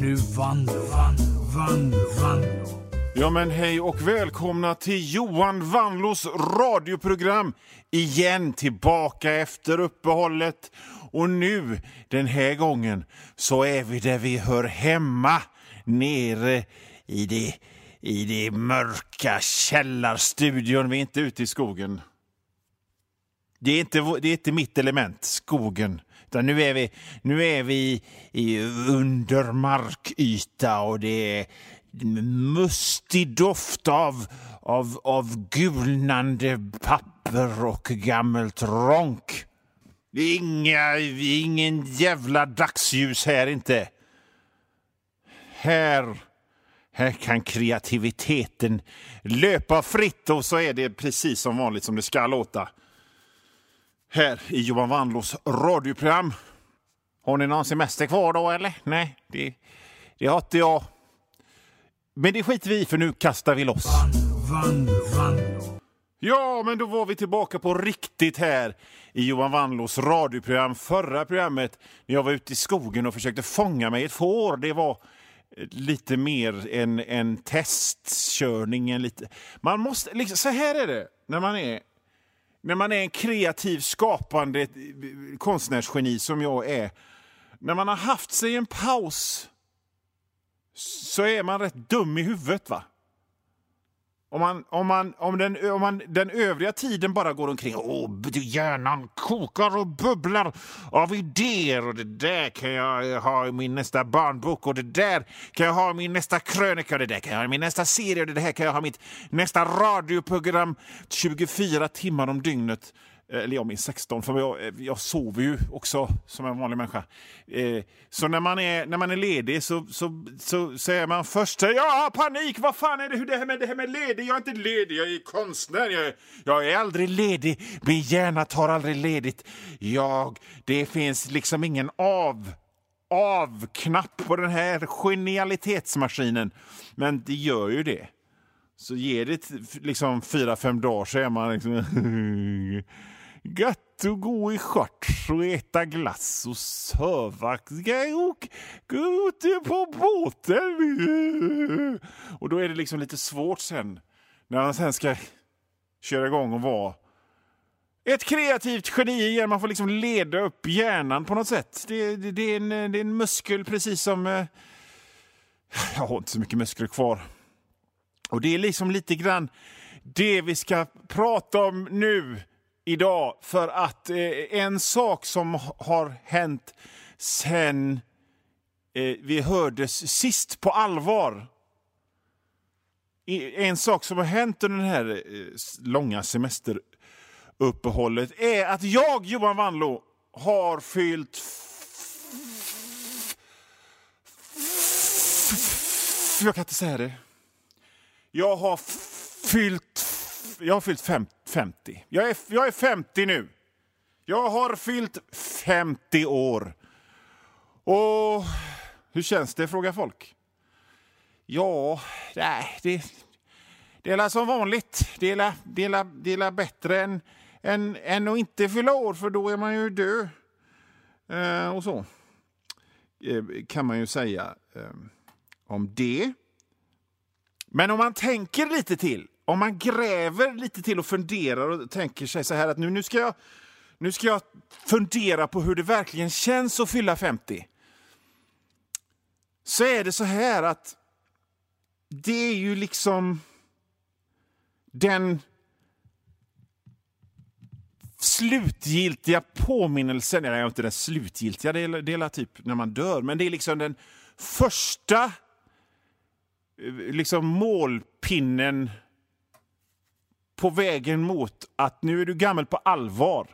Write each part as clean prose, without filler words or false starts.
nu Vanlo. Ja men hej och välkomna till Johan Vanlos radioprogram. Igen tillbaka efter uppehållet. Och nu, den här gången, så är vi där vi hör hemma. Nere i det mörka källarstudion. Vi är inte ute i skogen. Det är inte mitt element, skogen. Utan nu är vi i undermarkyta och det är mustig doft av gulnande papper och gammalt ronk. Det är ingen jävla dagsljus här inte. Här kan kreativiteten löpa fritt och så är det precis som vanligt som det ska låta. Här i Johan Vanlos radioprogram. Har ni någon semester kvar då eller? Nej, det har inte jag. Men det skiter vi i för nu kastar vi loss. Vanlo. Ja, men då var vi tillbaka på riktigt här i Johan Vanlos radioprogram. Förra programmet när jag var ute i skogen och försökte fånga mig ett får. Det var lite mer en testkörning. Man måste, liksom, så här är det när man är en kreativ, skapande konstnärsgeni som jag är. När man har haft sig en paus så är man rätt dum i huvudet, va? Om den övriga tiden bara går omkring. Hjärnan kokar och bubblar av idéer. Och det där kan jag ha i min nästa barnbok. Och det där kan jag ha i min nästa krönika. Och det där kan jag ha i min nästa serie. Och det här kan jag ha i mitt nästa radioprogram 24 timmar om dygnet. Eller jag minns 16, för jag sover ju också som en vanlig människa. Så när man är ledig så säger man först panik, vad fan är det här med ledig? Jag är inte ledig, jag är konstnär. Jag är aldrig ledig, min hjärna tar aldrig ledigt. Det finns liksom ingen avknapp på den här genialitetsmaskinen. Men det gör ju det. Så ger det liksom 4-5 dagar så är man liksom gött att gå i shorts och äta glass och söva. Gå ut på båten. Och då är det liksom lite svårt sen. När man sen ska köra igång och vara ett kreativt geni igen. Man får liksom leda upp hjärnan på något sätt. Det är en muskel precis som... jag har inte så mycket muskler kvar. Och det är liksom lite grann det vi ska prata om nu idag. För att en sak som har hänt sen vi hördes sist på allvar. En sak som har hänt under den här långa semesteruppehållet är att jag, Johan Vanlo, har fyllt... Jag kan inte säga det. Jag har fyllt 50. Jag är 50 nu. Jag har fyllt 50 år. Och hur känns det, frågar folk? Ja, det är som vanligt. Det är bättre än att inte fylla år, för då är man ju död. Och så kan man ju säga om det. Men om man tänker lite till, om man gräver lite till och funderar och tänker sig så här att nu ska jag fundera på hur det verkligen känns att fylla 50. Så är det så här att det är ju liksom den slutgiltiga påminnelsen, eller inte den slutgiltiga, det är typ när man dör, men det är liksom den första liksom målpinnen på vägen mot att nu är du gammal på allvar.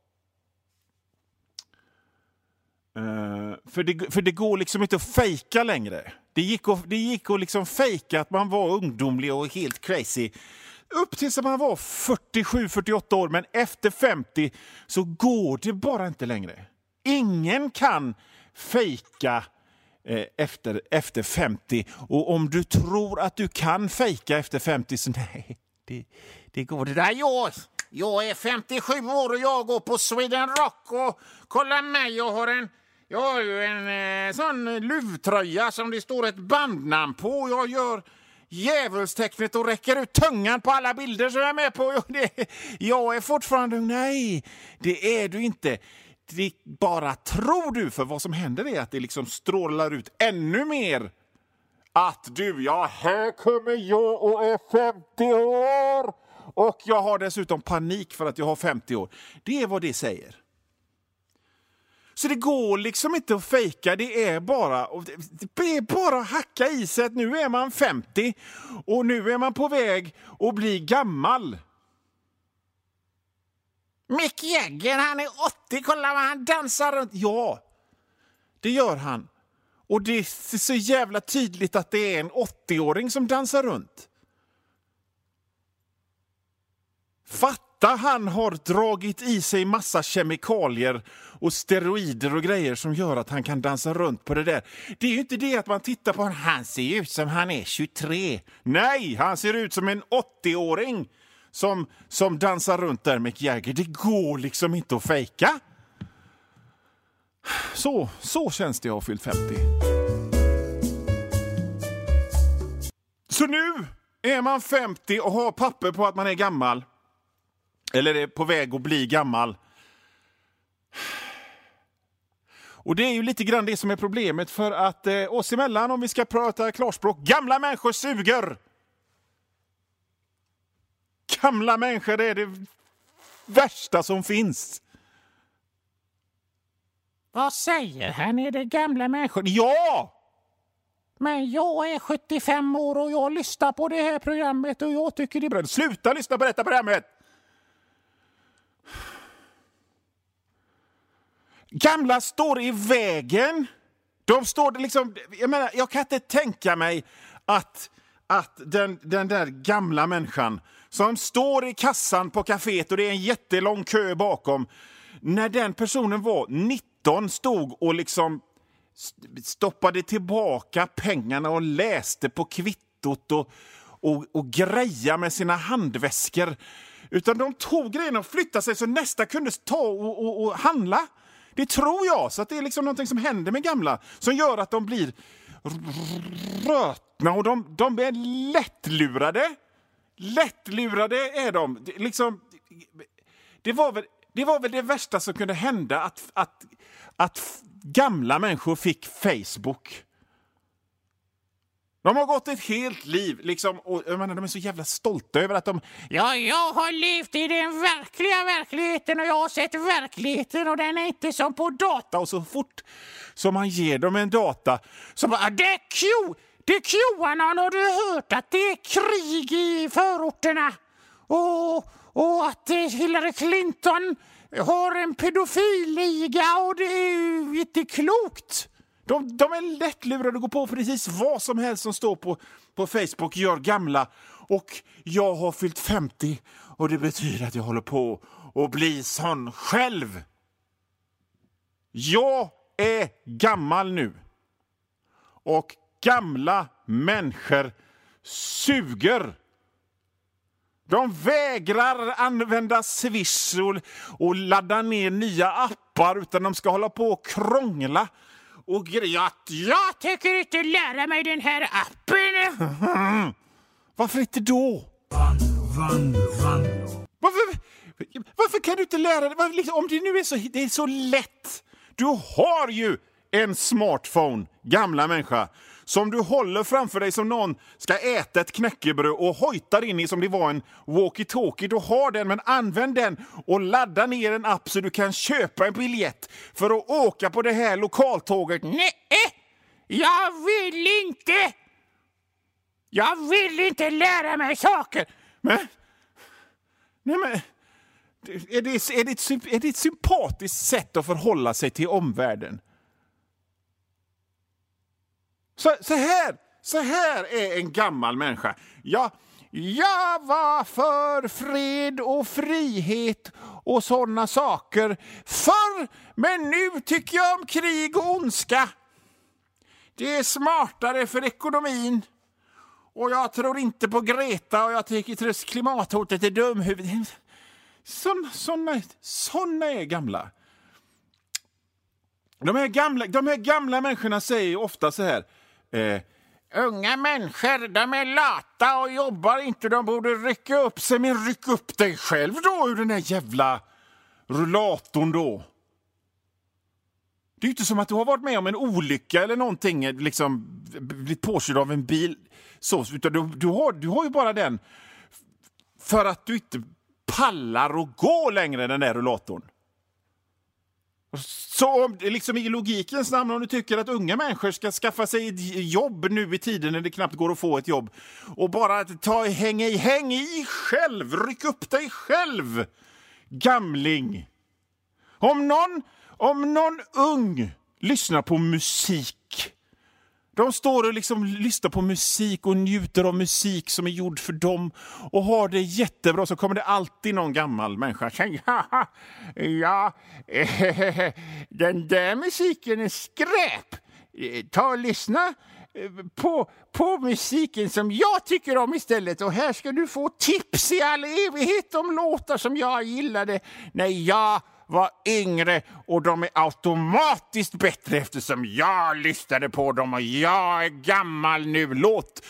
För det går liksom inte att fejka längre. Det gick att liksom fejka att man var ungdomlig och helt crazy upp tills man var 47-48 år, men efter 50 så går det bara inte längre. Ingen kan fejka efter 50, och om du tror att du kan fejka efter 50 så nej, det går det där. Jag är 57 år och jag går på Sweden Rock och kolla mig, jag har Jag har ju en sån luvtröja som det står ett bandnamn på. Jag gör djävulstecknet och räcker ut tungan på alla bilder som jag är med på. Jag är fortfarande... Nej, det är du inte. Det bara tror du, för vad som händer är att det liksom strålar ut ännu mer. Att du, ja, här kommer jag och är 50 år. Och jag har dessutom panik för att jag har 50 år. Det är vad det säger. Så det går liksom inte att fejka, det är bara att hacka i sig att nu är man 50 och nu är man på väg att bli gammal. Mick Jagger, han är 80, kolla vad han dansar runt. Ja, det gör han. Och det är så jävla tydligt att det är en 80-åring som dansar runt. Fatta, han har dragit i sig massa kemikalier och steroider och grejer som gör att han kan dansa runt på det där. Det är ju inte det att man tittar på honom. Han ser ut som han är 23. Nej, han ser ut som en 80-åring som dansar runt där, Mick Jagger. Det går liksom inte att fejka. Så känns det att ha fyllt 50. Så nu är man 50 och har papper på att man är gammal. Eller är på väg att bli gammal. Och det är ju lite grann det som är problemet, för att oss emellan, om vi ska prata klarspråk, gamla människor suger. Gamla människor är det värsta som finns. Vad säger han? Är det gamla människor? Ja! Men jag är 75 år och jag lyssnar på det här programmet och jag tycker det är bra. Sluta lyssna på detta programmet! Gamla står i vägen. De står liksom... Jag kan inte tänka mig att den där gamla människan som står i kassan på kaféet och det är en jättelång kö bakom, när den personen var 19 stod och liksom stoppade tillbaka pengarna och läste på kvittot och greja med sina handväskor. Utan de tog grejerna och flyttade sig så nästa kunde ta och handla. Det tror jag. Så att det är liksom någonting som händer med gamla som gör att de blir rötna och de är lättlurade. Lättlurade är de. Det var väl det värsta som kunde hända, att gamla människor fick Facebook. De har gått ett helt liv liksom, och jag menar, de är så jävla stolta över att de... Ja, jag har levt i den verkliga verkligheten och jag har sett verkligheten och den är inte som på data. Och så fort som man ger dem en data så bara, det är QAnon, har du hört att det är krig i förorterna? Och att Hillary Clinton har en pedofilliga och det är ju inte klokt. De är lättlurade att gå på precis vad som helst som står på Facebook, gör gamla. Och jag har fyllt 50 och det betyder att jag håller på att bli sån själv. Jag är gammal nu. Och gamla människor suger. De vägrar använda Swish och ladda ner nya appar, utan de ska hålla på och krångla. Och jag tänker inte lära mig den här appen. Varför inte då? Varför kan du inte lära dig? Om det nu är så lätt. Du har ju en smartphone, gamla människa, som du håller framför dig som någon ska äta ett knäckebröd och hojtar in i som det var en walkie-talkie. Du har den, men använd den och ladda ner en app så du kan köpa en biljett för att åka på det här lokaltåget. Nej, jag vill inte. Jag vill inte lära mig saker. Men är det ett sympatiskt sätt att förhålla sig till omvärlden? Så här är en gammal människa. Jag var för fred och frihet och sådana saker förr, men nu tycker jag om krig och ondska. Det är smartare för ekonomin. Och jag tror inte på Greta och jag tycker att klimathotet är dumhuvud. Såna är gamla. De här gamla människorna säger ofta så här. Unga människor, de är lata och jobbar inte. De borde rycka upp sig. Men ryck upp dig själv då ur den här jävla rullatorn då. Det är ju inte som att du har varit med om en olycka eller någonting, liksom blivit påkörd av en bil. Så, utan du har ju bara den för att du inte pallar och gå längre den där rullatorn. Så liksom i logikens namn, om du tycker att unga människor ska skaffa sig ett jobb nu i tiden när det knappt går att få ett jobb och bara häng i själv, ryck upp dig själv, gamling. Om någon ung lyssnar på musik, de står och liksom lyssnar på musik och njuter av musik som är gjord för dem och har det jättebra, så kommer det alltid någon gammal människa säga den där musiken är skräp. Ta och lyssna på musiken som jag tycker om istället, och här ska du få tips i all evighet om låtar som jag gillade när jag var yngre, och de är automatiskt bättre eftersom jag lyssnade på dem och jag är gammal nu. Låt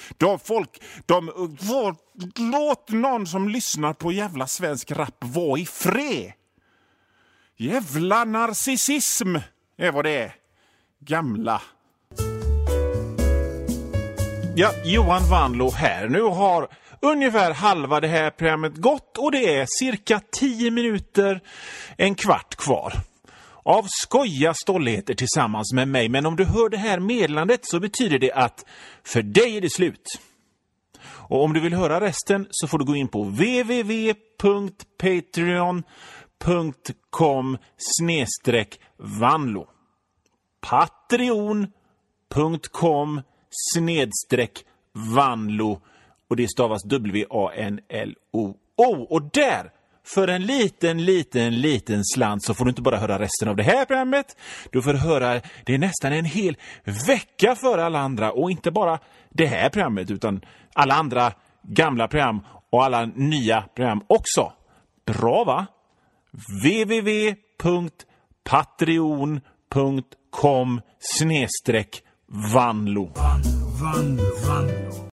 någon som lyssnar på jävla svensk rap vara i fred. Jävla narcissism är vad det är. Gamla. Ja, Johan Vanlo här. Nu har ungefär halva det här programmet gått och det är cirka 10 minuter, en kvart kvar av skoja stolligheter tillsammans med mig. Men om du hör det här meddelandet så betyder det att för dig är det slut. Och om du vill höra resten så får du gå in på www.patreon.com/Vanlo. patreon.com/Vanlo. Och det stavas WANLO. Och där, för en liten slant, så får du inte bara höra resten av det här programmet. Du får höra det nästan en hel vecka för alla andra. Och inte bara det här programmet, utan alla andra gamla program och alla nya program också. Bra, va? www.patreon.com/Vanlo.